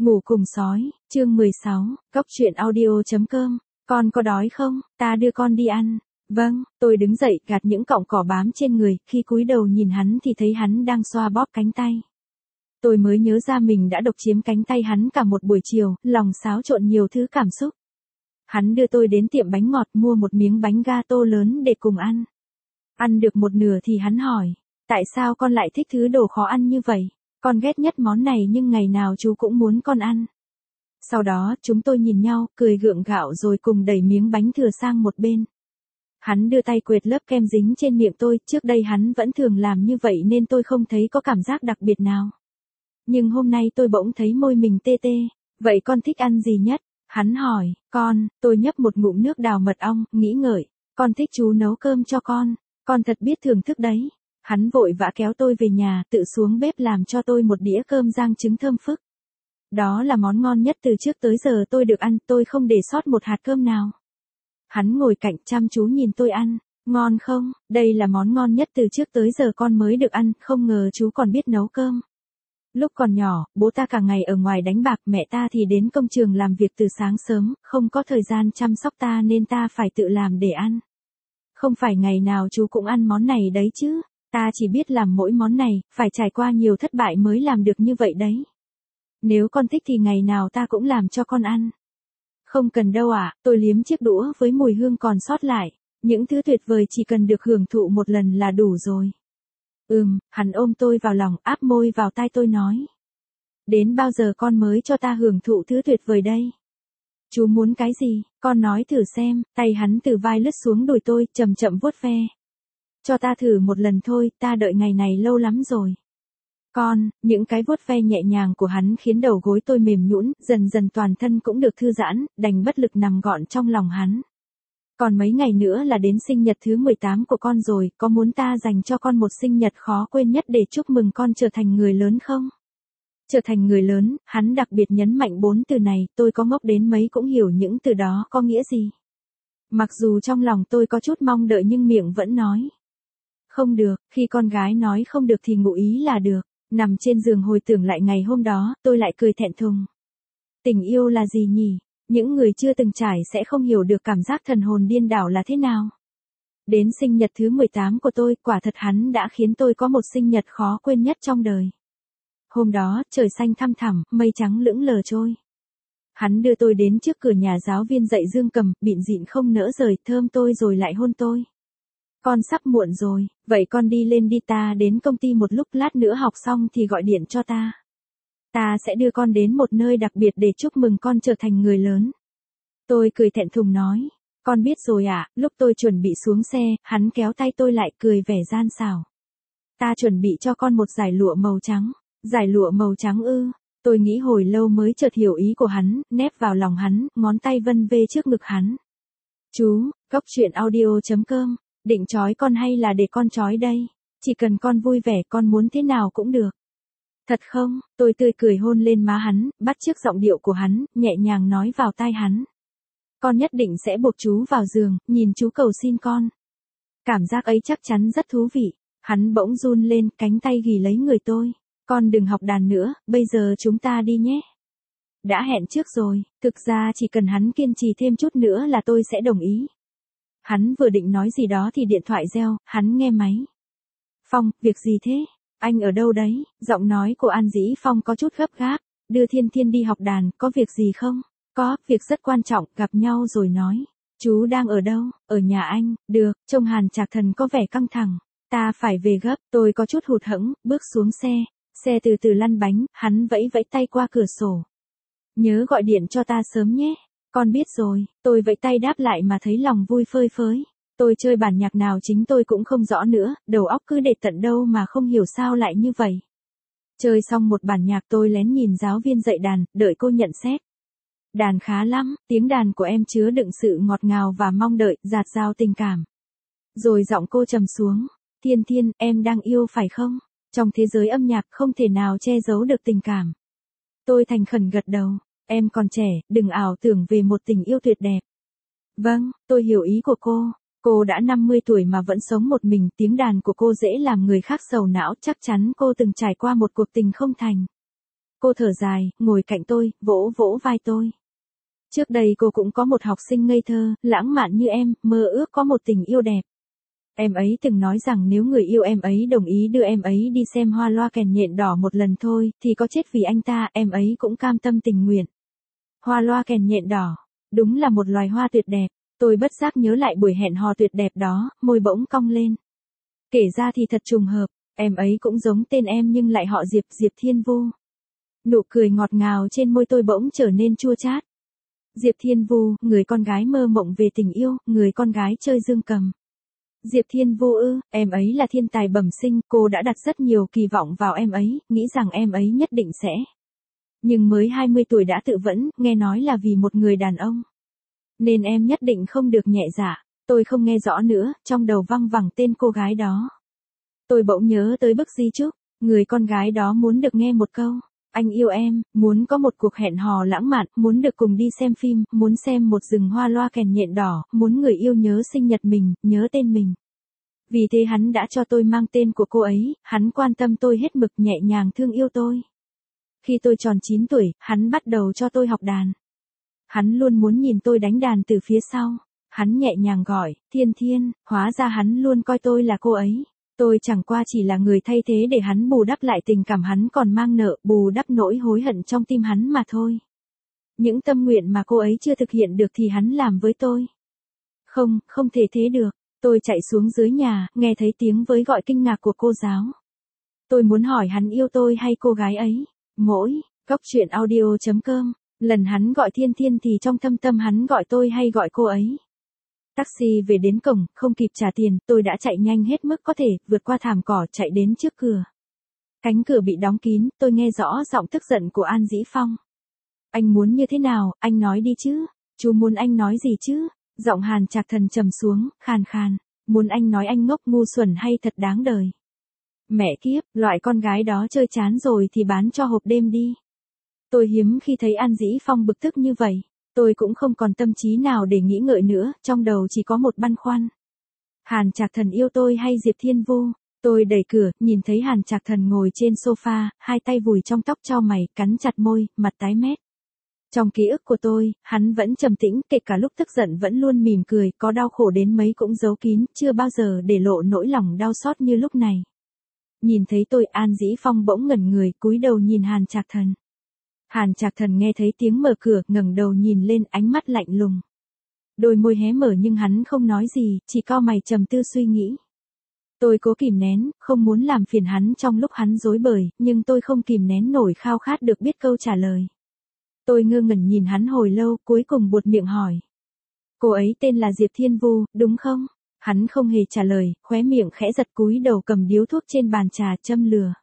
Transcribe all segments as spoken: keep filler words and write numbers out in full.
Ngủ cùng sói, chương mười sáu, cốc truyện audio.com, con có đói không, ta đưa con đi ăn. Vâng, tôi đứng dậy gạt những cọng cỏ bám trên người, khi cúi đầu nhìn hắn thì thấy hắn đang xoa bóp cánh tay. Tôi mới nhớ ra mình đã độc chiếm cánh tay hắn cả một buổi chiều, lòng xáo trộn nhiều thứ cảm xúc. Hắn đưa tôi đến tiệm bánh ngọt mua một miếng bánh gato lớn để cùng ăn. Ăn được một nửa thì hắn hỏi, tại sao con lại thích thứ đồ khó ăn như vậy? Con ghét nhất món này nhưng ngày nào chú cũng muốn con ăn. Sau đó chúng tôi nhìn nhau, cười gượng gạo rồi cùng đẩy miếng bánh thừa sang một bên. Hắn đưa tay quệt lớp kem dính trên miệng tôi, trước đây hắn vẫn thường làm như vậy nên tôi không thấy có cảm giác đặc biệt nào. Nhưng hôm nay tôi bỗng thấy môi mình tê tê, vậy con thích ăn gì nhất? Hắn hỏi, con, tôi nhấp một ngụm nước đào mật ong, nghĩ ngợi, con thích chú nấu cơm cho con, con thật biết thưởng thức đấy. Hắn vội vã kéo tôi về nhà, tự xuống bếp làm cho tôi một đĩa cơm rang trứng thơm phức. Đó là món ngon nhất từ trước tới giờ tôi được ăn, tôi không để sót một hạt cơm nào. Hắn ngồi cạnh chăm chú nhìn tôi ăn, ngon không, đây là món ngon nhất từ trước tới giờ con mới được ăn, không ngờ chú còn biết nấu cơm. Lúc còn nhỏ, bố ta cả ngày ở ngoài đánh bạc, mẹ ta thì đến công trường làm việc từ sáng sớm, không có thời gian chăm sóc ta nên ta phải tự làm để ăn. Không phải ngày nào chú cũng ăn món này đấy chứ. Ta chỉ biết làm mỗi món này, phải trải qua nhiều thất bại mới làm được như vậy đấy. Nếu con thích thì ngày nào ta cũng làm cho con ăn. Không cần đâu ạ, à, tôi liếm chiếc đũa với mùi hương còn sót lại. Những thứ tuyệt vời chỉ cần được hưởng thụ một lần là đủ rồi. Ừm, hắn ôm tôi vào lòng, áp môi vào tai tôi nói. Đến bao giờ con mới cho ta hưởng thụ thứ tuyệt vời đây? Chú muốn cái gì, con nói thử xem. Tay hắn từ vai lướt xuống đùi tôi, chậm chậm vuốt ve. Cho ta thử một lần thôi, ta đợi ngày này lâu lắm rồi. Con, những cái vuốt ve nhẹ nhàng của hắn khiến đầu gối tôi mềm nhũn, dần dần toàn thân cũng được thư giãn, đành bất lực nằm gọn trong lòng hắn. Còn mấy ngày nữa là đến sinh nhật thứ mười tám của con rồi, có muốn ta dành cho con một sinh nhật khó quên nhất để chúc mừng con trở thành người lớn không? Trở thành người lớn, hắn đặc biệt nhấn mạnh bốn từ này, tôi có ngốc đến mấy cũng hiểu những từ đó có nghĩa gì. Mặc dù trong lòng tôi có chút mong đợi nhưng miệng vẫn nói. Không được, khi con gái nói không được thì ngụ ý là được. Nằm trên giường hồi tưởng lại ngày hôm đó, tôi lại cười thẹn thùng. Tình yêu là gì nhỉ? Những người chưa từng trải sẽ không hiểu được cảm giác thần hồn điên đảo là thế nào. Đến sinh nhật thứ mười tám của tôi, quả thật hắn đã khiến tôi có một sinh nhật khó quên nhất trong đời. Hôm đó, trời xanh thăm thẳm, mây trắng lững lờ trôi. Hắn đưa tôi đến trước cửa nhà giáo viên dạy dương cầm, bịn dịn không nỡ rời, thơm tôi rồi lại hôn tôi. Con sắp muộn rồi, vậy con đi lên đi, ta đến công ty một lúc, lát nữa học xong thì gọi điện cho ta. Ta sẽ đưa con đến một nơi đặc biệt để chúc mừng con trở thành người lớn. Tôi cười thẹn thùng nói, con biết rồi ạ. À, lúc tôi chuẩn bị xuống xe, hắn kéo tay tôi lại cười vẻ gian xảo. Ta chuẩn bị cho con một dải lụa màu trắng. Dải lụa màu trắng ư? Tôi nghĩ hồi lâu mới chợt hiểu ý của hắn, nép vào lòng hắn, ngón tay vân vê trước ngực hắn. Chú, cốc truyện audio.com. Định trói con hay là để con trói đây? Chỉ cần con vui vẻ, con muốn thế nào cũng được. Thật không? Tôi tươi cười hôn lên má hắn, bắt chước giọng điệu của hắn, nhẹ nhàng nói vào tai hắn. Con nhất định sẽ buộc chú vào giường, nhìn chú cầu xin con. Cảm giác ấy chắc chắn rất thú vị. Hắn bỗng run lên, cánh tay ghì lấy người tôi. Con đừng học đàn nữa, bây giờ chúng ta đi nhé. Đã hẹn trước rồi, thực ra chỉ cần hắn kiên trì thêm chút nữa là tôi sẽ đồng ý. Hắn vừa định nói gì đó thì điện thoại reo, hắn nghe máy. Phong, việc gì thế? Anh ở đâu đấy? Giọng nói của An Dĩ Phong có chút gấp gáp. Đưa Thiên Thiên đi học đàn, có việc gì không? Có, việc rất quan trọng, gặp nhau rồi nói. Chú đang ở đâu? Ở nhà anh, được, trông Hàn Trạc Thần có vẻ căng thẳng. Ta phải về gấp, tôi có chút hụt hẫng, bước xuống xe. Xe từ từ lăn bánh, hắn vẫy vẫy tay qua cửa sổ. Nhớ gọi điện cho ta sớm nhé. Con biết rồi, tôi vẫy tay đáp lại mà thấy lòng vui phơi phới. Tôi chơi bản nhạc nào chính tôi cũng không rõ nữa, đầu óc cứ để tận đâu mà không hiểu sao lại như vậy. Chơi xong một bản nhạc tôi lén nhìn giáo viên dạy đàn, đợi cô nhận xét. Đàn khá lắm, tiếng đàn của em chứa đựng sự ngọt ngào và mong đợi, dạt dào tình cảm. Rồi giọng cô trầm xuống, Thiên Thiên, em đang yêu phải không? Trong thế giới âm nhạc không thể nào che giấu được tình cảm. Tôi thành khẩn gật đầu. Em còn trẻ, đừng ảo tưởng về một tình yêu tuyệt đẹp. Vâng, tôi hiểu ý của cô. Cô đã năm mươi tuổi mà vẫn sống một mình, tiếng đàn của cô dễ làm người khác sầu não, chắc chắn cô từng trải qua một cuộc tình không thành. Cô thở dài, ngồi cạnh tôi, vỗ vỗ vai tôi. Trước đây cô cũng có một học sinh ngây thơ, lãng mạn như em, mơ ước có một tình yêu đẹp. Em ấy từng nói rằng nếu người yêu em ấy đồng ý đưa em ấy đi xem hoa loa kèn nhện đỏ một lần thôi, thì có chết vì anh ta, em ấy cũng cam tâm tình nguyện. Hoa loa kèn nhện đỏ, đúng là một loài hoa tuyệt đẹp. Tôi bất giác nhớ lại buổi hẹn hò tuyệt đẹp đó, môi bỗng cong lên. Kể ra thì thật trùng hợp, em ấy cũng giống tên em nhưng lại họ Diệp, Diệp Thiên Vu. Nụ cười ngọt ngào trên môi tôi bỗng trở nên chua chát. Diệp Thiên Vu, người con gái mơ mộng về tình yêu, người con gái chơi dương cầm. Diệp Thiên Vu ư, em ấy là thiên tài bẩm sinh, cô đã đặt rất nhiều kỳ vọng vào em ấy, nghĩ rằng em ấy nhất định sẽ. Nhưng mới hai mươi tuổi đã tự vẫn, nghe nói là vì một người đàn ông. Nên em nhất định không được nhẹ dạ. Tôi không nghe rõ nữa, trong đầu văng vẳng tên cô gái đó. Tôi bỗng nhớ tới bức di chúc, người con gái đó muốn được nghe một câu. Anh yêu em, muốn có một cuộc hẹn hò lãng mạn, muốn được cùng đi xem phim, muốn xem một rừng hoa loa kèn nhện đỏ, muốn người yêu nhớ sinh nhật mình, nhớ tên mình. Vì thế hắn đã cho tôi mang tên của cô ấy, hắn quan tâm tôi hết mực, nhẹ nhàng thương yêu tôi. Khi tôi tròn chín tuổi, hắn bắt đầu cho tôi học đàn. Hắn luôn muốn nhìn tôi đánh đàn từ phía sau. Hắn nhẹ nhàng gọi, Thiên Thiên, hóa ra hắn luôn coi tôi là cô ấy. Tôi chẳng qua chỉ là người thay thế để hắn bù đắp lại tình cảm hắn còn mang nợ, bù đắp nỗi hối hận trong tim hắn mà thôi. Những tâm nguyện mà cô ấy chưa thực hiện được thì hắn làm với tôi. Không, không thể thế được. Tôi chạy xuống dưới nhà, nghe thấy tiếng với gọi kinh ngạc của cô giáo. Tôi muốn hỏi hắn yêu tôi hay cô gái ấy. Mỗi, cốc truyện audio chấm com, lần hắn gọi Thiên Thiên thì trong thâm tâm hắn gọi tôi hay gọi cô ấy. Taxi về đến cổng, không kịp trả tiền, tôi đã chạy nhanh hết mức có thể, vượt qua thảm cỏ chạy đến trước cửa. Cánh cửa bị đóng kín, tôi nghe rõ giọng tức giận của An Dĩ Phong. Anh muốn như thế nào, anh nói đi chứ. Chú muốn anh nói gì chứ? Giọng Hàn Trạc Thần trầm xuống, khàn khàn. Muốn anh nói anh ngốc ngu xuẩn hay thật đáng đời. Mẹ kiếp, loại con gái đó chơi chán rồi thì bán cho hộp đêm đi. Tôi hiếm khi thấy An Dĩ Phong bực tức như vậy. Tôi cũng không còn tâm trí nào để nghĩ ngợi nữa, trong đầu chỉ có một băn khoăn. Hàn Trạc Thần yêu tôi hay Diệp Thiên Vu? Tôi đẩy cửa, nhìn thấy Hàn Trạc Thần ngồi trên sofa, hai tay vùi trong tóc chau mày, cắn chặt môi, mặt tái mét. Trong ký ức của tôi, hắn vẫn trầm tĩnh, kể cả lúc tức giận vẫn luôn mỉm cười, có đau khổ đến mấy cũng giấu kín, chưa bao giờ để lộ nỗi lòng đau xót như lúc này. Nhìn thấy tôi, An Dĩ Phong bỗng ngẩn người, cúi đầu nhìn Hàn Trạc Thần. Hàn Trạc Thần nghe thấy tiếng mở cửa, ngẩng đầu nhìn lên, ánh mắt lạnh lùng. Đôi môi hé mở nhưng hắn không nói gì, chỉ cau mày trầm tư suy nghĩ. Tôi cố kìm nén, không muốn làm phiền hắn trong lúc hắn rối bời, nhưng tôi không kìm nén nổi khao khát được biết câu trả lời. Tôi ngơ ngẩn nhìn hắn hồi lâu, cuối cùng buột miệng hỏi. Cô ấy tên là Diệp Thiên Vu, đúng không? Hắn không hề trả lời, khóe miệng khẽ giật, cúi đầu cầm điếu thuốc trên bàn trà châm lửa.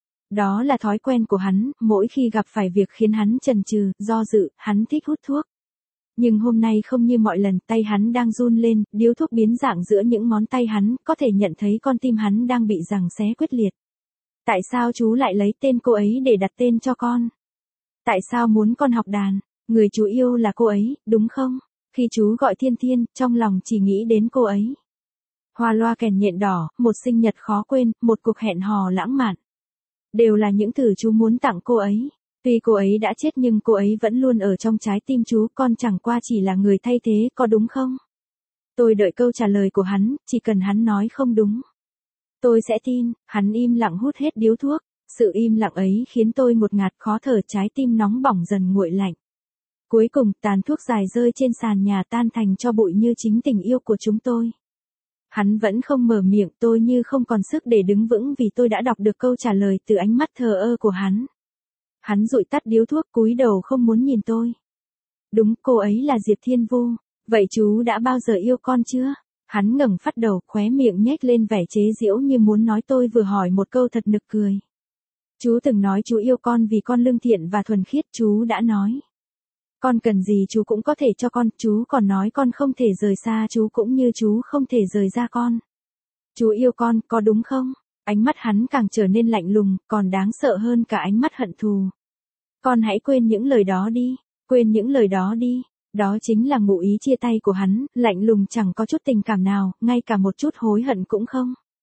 Đó là thói quen của hắn, mỗi khi gặp phải việc khiến hắn chần chừ, do dự, hắn thích hút thuốc. Nhưng hôm nay không như mọi lần, tay hắn đang run lên, điếu thuốc biến dạng giữa những ngón tay hắn, có thể nhận thấy con tim hắn đang bị giằng xé quyết liệt. Tại sao chú lại lấy tên cô ấy để đặt tên cho con? Tại sao muốn con học đàn? Người chú yêu là cô ấy, đúng không? Khi chú gọi Thiên Thiên, trong lòng chỉ nghĩ đến cô ấy. Hoa loa kèn nhện đỏ, một sinh nhật khó quên, một cuộc hẹn hò lãng mạn. Đều là những thứ chú muốn tặng cô ấy. Tuy cô ấy đã chết nhưng cô ấy vẫn luôn ở trong trái tim chú, con chẳng qua chỉ là người thay thế, có đúng không? Tôi đợi câu trả lời của hắn, chỉ cần hắn nói không đúng. Tôi sẽ tin. Hắn im lặng hút hết điếu thuốc. Sự im lặng ấy khiến tôi ngột ngạt khó thở, trái tim nóng bỏng dần nguội lạnh. Cuối cùng, tàn thuốc dài rơi trên sàn nhà tan thành tro bụi như chính tình yêu của chúng tôi. Hắn vẫn không mở miệng, tôi như không còn sức để đứng vững vì tôi đã đọc được câu trả lời từ ánh mắt thờ ơ của hắn. Hắn dụi tắt điếu thuốc, cúi đầu không muốn nhìn tôi. Đúng, cô ấy là Diệp Thiên Vu. Vậy chú đã bao giờ yêu con chưa? Hắn ngẩng phát đầu, khóe miệng nhếch lên vẻ chế giễu như muốn nói tôi vừa hỏi một câu thật nực cười. Chú từng nói chú yêu con vì con lương thiện và thuần khiết, chú đã nói. Con cần gì chú cũng có thể cho con, chú còn nói con không thể rời xa chú cũng như chú không thể rời ra con. Chú yêu con, có đúng không? Ánh mắt hắn càng trở nên lạnh lùng, còn đáng sợ hơn cả ánh mắt hận thù. Con hãy quên những lời đó đi, quên những lời đó đi. Đó chính là ngụ ý chia tay của hắn, lạnh lùng chẳng có chút tình cảm nào, ngay cả một chút hối hận cũng không.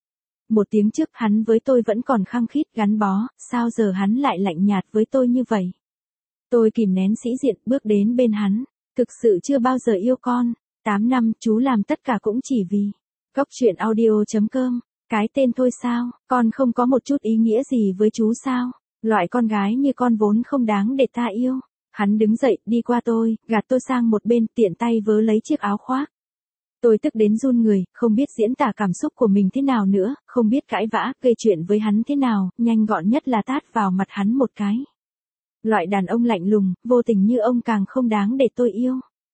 Một tiếng trước hắn với tôi vẫn còn khăng khít gắn bó, sao giờ hắn lại lạnh nhạt với tôi như vậy? Tôi kìm nén sĩ diện bước đến bên hắn. Thực sự chưa bao giờ yêu con. tám năm chú làm tất cả cũng chỉ vì. Cốc truyện audio chấm com. Cái tên thôi sao, con không có một chút ý nghĩa gì với chú sao? Loại con gái như con vốn không đáng để ta yêu. Hắn đứng dậy, đi qua tôi, gạt tôi sang một bên, tiện tay vớ lấy chiếc áo khoác. Tôi tức đến run người, không biết diễn tả cảm xúc của mình thế nào nữa, không biết cãi vã, gây chuyện với hắn thế nào, nhanh gọn nhất là tát vào mặt hắn một cái. Loại đàn ông lạnh lùng, vô tình như ông càng không đáng để tôi yêu.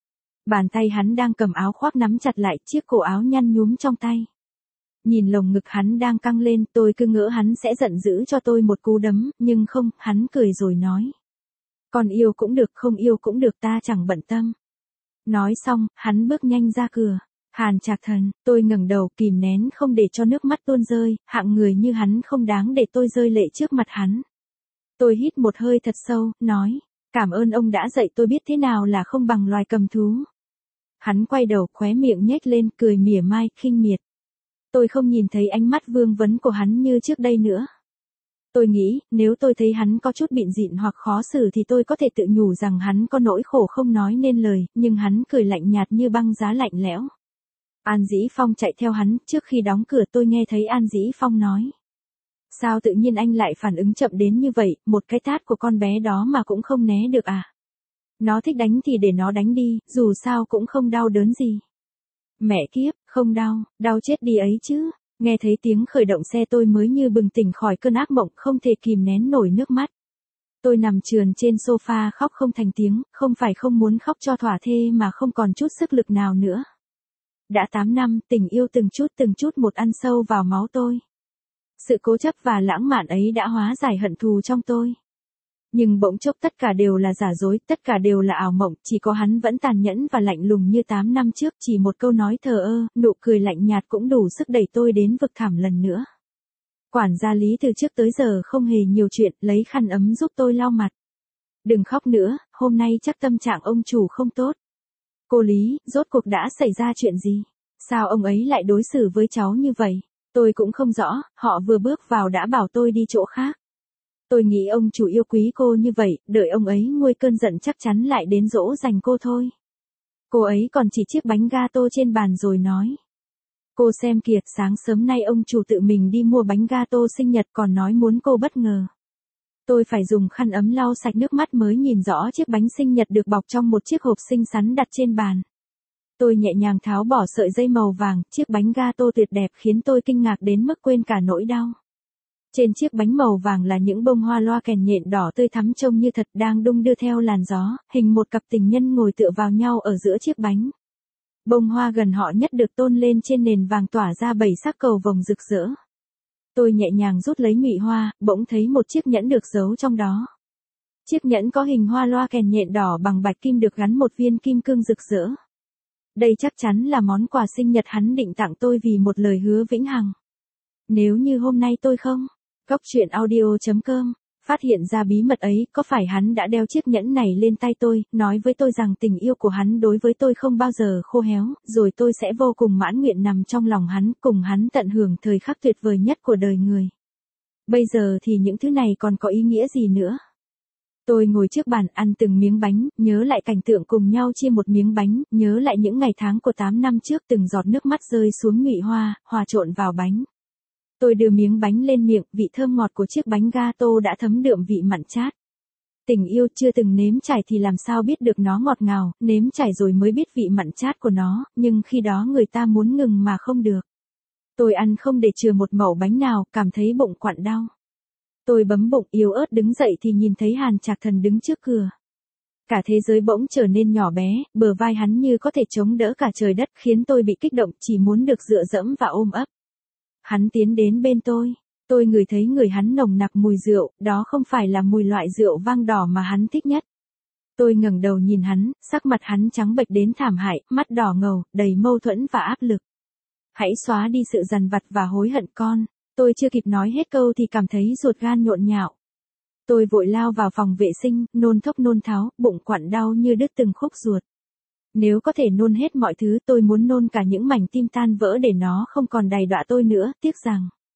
Bàn tay hắn đang cầm áo khoác nắm chặt lại chiếc cổ áo nhăn nhúm trong tay. Nhìn lồng ngực hắn đang căng lên, tôi cứ ngỡ hắn sẽ giận dữ cho tôi một cú đấm, nhưng không, hắn cười rồi nói. Con yêu cũng được, không yêu cũng được, ta chẳng bận tâm. Nói xong, hắn bước nhanh ra cửa. Hàn Trạc Thần, tôi ngẩng đầu kìm nén không để cho nước mắt tuôn rơi, hạng người như hắn không đáng để tôi rơi lệ trước mặt hắn. Tôi hít một hơi thật sâu, nói, cảm ơn ông đã dạy tôi biết thế nào là không bằng loài cầm thú. Hắn quay đầu khóe miệng nhếch lên, cười mỉa mai, khinh miệt. Tôi không nhìn thấy ánh mắt vương vấn của hắn như trước đây nữa. Tôi nghĩ, nếu tôi thấy hắn có chút bịn dịn hoặc khó xử thì tôi có thể tự nhủ rằng hắn có nỗi khổ không nói nên lời, nhưng hắn cười lạnh nhạt như băng giá lạnh lẽo. An Dĩ Phong chạy theo hắn, trước khi đóng cửa tôi nghe thấy An Dĩ Phong nói. Sao tự nhiên anh lại phản ứng chậm đến như vậy, một cái tát của con bé đó mà cũng không né được à? Nó thích đánh thì để nó đánh đi, dù sao cũng không đau đớn gì. Mẹ kiếp, không đau, đau chết đi ấy chứ. Nghe thấy tiếng khởi động xe tôi mới như bừng tỉnh khỏi cơn ác mộng, không thể kìm nén nổi nước mắt. Tôi nằm trườn trên sofa khóc không thành tiếng, không phải không muốn khóc cho thỏa thê mà không còn chút sức lực nào nữa. Đã tám năm, tình yêu từng chút từng chút một ăn sâu vào máu tôi. Sự cố chấp và lãng mạn ấy đã hóa giải hận thù trong tôi. Nhưng bỗng chốc tất cả đều là giả dối, tất cả đều là ảo mộng, chỉ có hắn vẫn tàn nhẫn và lạnh lùng như tám năm trước, chỉ một câu nói thờ ơ, nụ cười lạnh nhạt cũng đủ sức đẩy tôi đến vực thẳm lần nữa. Quản gia Lý từ trước tới giờ không hề nhiều chuyện, lấy khăn ấm giúp tôi lau mặt. Đừng khóc nữa, hôm nay chắc tâm trạng ông chủ không tốt. Cô Lý, rốt cuộc đã xảy ra chuyện gì? Sao ông ấy lại đối xử với cháu như vậy? Tôi cũng không rõ, họ vừa bước vào đã bảo tôi đi chỗ khác. Tôi nghĩ ông chủ yêu quý cô như vậy, đợi ông ấy nguôi cơn giận chắc chắn lại đến dỗ dành cô thôi. Cô ấy còn chỉ chiếc bánh gato trên bàn rồi nói. Cô xem kìa, sáng sớm nay ông chủ tự mình đi mua bánh gato sinh nhật còn nói muốn cô bất ngờ. Tôi phải dùng khăn ấm lau sạch nước mắt mới nhìn rõ chiếc bánh sinh nhật được bọc trong một chiếc hộp xinh xắn đặt trên bàn. Tôi nhẹ nhàng tháo bỏ sợi dây màu vàng, chiếc bánh gato tuyệt đẹp khiến tôi kinh ngạc đến mức quên cả nỗi đau. Trên chiếc bánh màu vàng là những bông hoa loa kèn nhện đỏ tươi thắm trông như thật đang đung đưa theo làn gió, hình một cặp tình nhân ngồi tựa vào nhau ở giữa chiếc bánh. Bông hoa gần họ nhất được tôn lên trên nền vàng tỏa ra bảy sắc cầu vồng rực rỡ. Tôi nhẹ nhàng rút lấy nhụy hoa, bỗng thấy một chiếc nhẫn được giấu trong đó. Chiếc nhẫn có hình hoa loa kèn nhện đỏ bằng bạch kim được gắn một viên kim cương rực rỡ. Đây chắc chắn là món quà sinh nhật hắn định tặng tôi vì một lời hứa vĩnh hằng. Nếu như hôm nay tôi không, Cốc truyện audio chấm com, phát hiện ra bí mật ấy, có phải hắn đã đeo chiếc nhẫn này lên tay tôi, nói với tôi rằng tình yêu của hắn đối với tôi không bao giờ khô héo, rồi tôi sẽ vô cùng mãn nguyện nằm trong lòng hắn, cùng hắn tận hưởng thời khắc tuyệt vời nhất của đời người. Bây giờ thì những thứ này còn có ý nghĩa gì nữa? Tôi ngồi trước bàn ăn từng miếng bánh, nhớ lại cảnh tượng cùng nhau chia một miếng bánh, nhớ lại những ngày tháng của tám năm trước từng giọt nước mắt rơi xuống nhụy hoa, hòa trộn vào bánh. Tôi đưa miếng bánh lên miệng, vị thơm ngọt của chiếc bánh gato đã thấm đượm vị mặn chát. Tình yêu chưa từng nếm trải thì làm sao biết được nó ngọt ngào, nếm trải rồi mới biết vị mặn chát của nó, nhưng khi đó người ta muốn ngừng mà không được. Tôi ăn không để chừa một mẩu bánh nào, cảm thấy bụng quặn đau. Tôi bấm bụng yếu ớt đứng dậy thì nhìn thấy Hàn Trạc Thần đứng trước cửa. Cả thế giới bỗng trở nên nhỏ bé, bờ vai hắn như có thể chống đỡ cả trời đất khiến tôi bị kích động chỉ muốn được dựa dẫm và ôm ấp. Hắn tiến đến bên tôi. Tôi ngửi thấy người hắn nồng nặc mùi rượu, đó không phải là mùi loại rượu vang đỏ mà hắn thích nhất. Tôi ngẩng đầu nhìn hắn, sắc mặt hắn trắng bệch đến thảm hại, mắt đỏ ngầu, đầy mâu thuẫn và áp lực. Hãy xóa đi sự dằn vặt và hối hận con. Tôi chưa kịp nói hết câu thì cảm thấy ruột gan nhộn nhạo. Tôi vội lao vào phòng vệ sinh, nôn thốc nôn tháo, bụng quặn đau như đứt từng khúc ruột. Nếu có thể nôn hết mọi thứ tôi muốn nôn cả những mảnh tim tan vỡ để nó không còn đày đọa tôi nữa, tiếc rằng.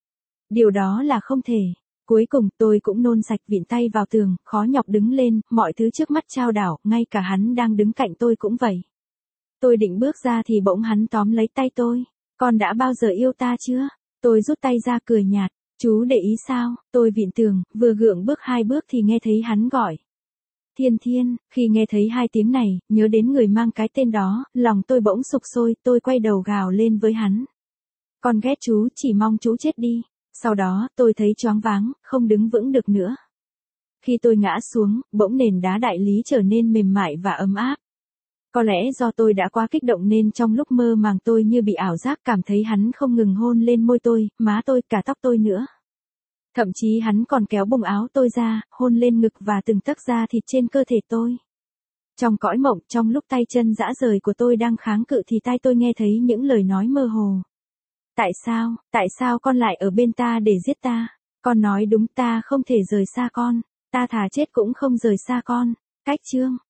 Điều đó là không thể. Cuối cùng tôi cũng nôn sạch vịn tay vào tường, khó nhọc đứng lên, mọi thứ trước mắt chao đảo, ngay cả hắn đang đứng cạnh tôi cũng vậy. Tôi định bước ra thì bỗng hắn tóm lấy tay tôi. Con đã bao giờ yêu ta chưa? Tôi rút tay ra cười nhạt. Chú để ý sao? Tôi vịn tường, vừa gượng bước hai bước thì nghe thấy hắn gọi. Thiên Thiên, khi nghe thấy hai tiếng này, nhớ đến người mang cái tên đó, lòng tôi bỗng sục sôi, tôi quay đầu gào lên với hắn. Con ghét chú, chỉ mong chú chết đi. Sau đó, tôi thấy choáng váng, không đứng vững được nữa. Khi tôi ngã xuống, bỗng nền đá đại lý trở nên mềm mại và ấm áp. Có lẽ do tôi đã quá kích động nên trong lúc mơ màng tôi như bị ảo giác, cảm thấy hắn không ngừng hôn lên môi tôi, má tôi, cả tóc tôi nữa. Thậm chí hắn còn kéo bùng áo tôi ra, hôn lên ngực và từng tấc da thịt trên cơ thể tôi. Trong cõi mộng, trong lúc tay chân rã rời của tôi đang kháng cự thì tai tôi nghe thấy những lời nói mơ hồ. Tại sao, tại sao con lại ở bên ta để giết ta? Con nói đúng, ta không thể rời xa con. Ta thà chết cũng không rời xa con. Cách chương